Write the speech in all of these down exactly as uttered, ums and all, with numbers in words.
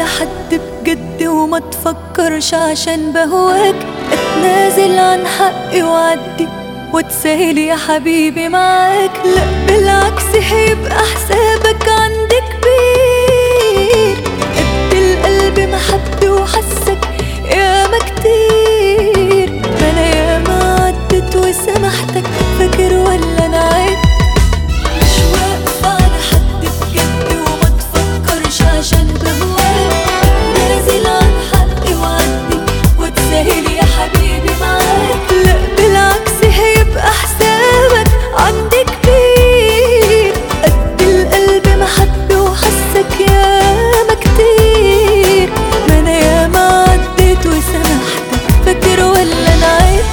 على حد بجد وما تفكرش عشان بهواك اتنازل عن حقي وعدي وتسهل يا حبيبي معاك. لا بالعكس هيبقى حسابك عندي كبير، ادي القلب محبي وحسك ياما كتير. ما انا ياما عدت وسامحتك، فاكر ولا انا عيب؟ مش واقفة على حد بجد وما تفكرش عشان بهواك نازل عن حقي وعدي وتسهل يا حبيبي معاك. لا بالعكس هيبقى حسابك عندي كبير، قد القلب محبي وحسك ياما كتير. ما انا ياما عديت وسامحتك، فاكر ولا انا عيب؟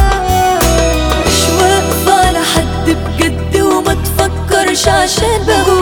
عشان بهواك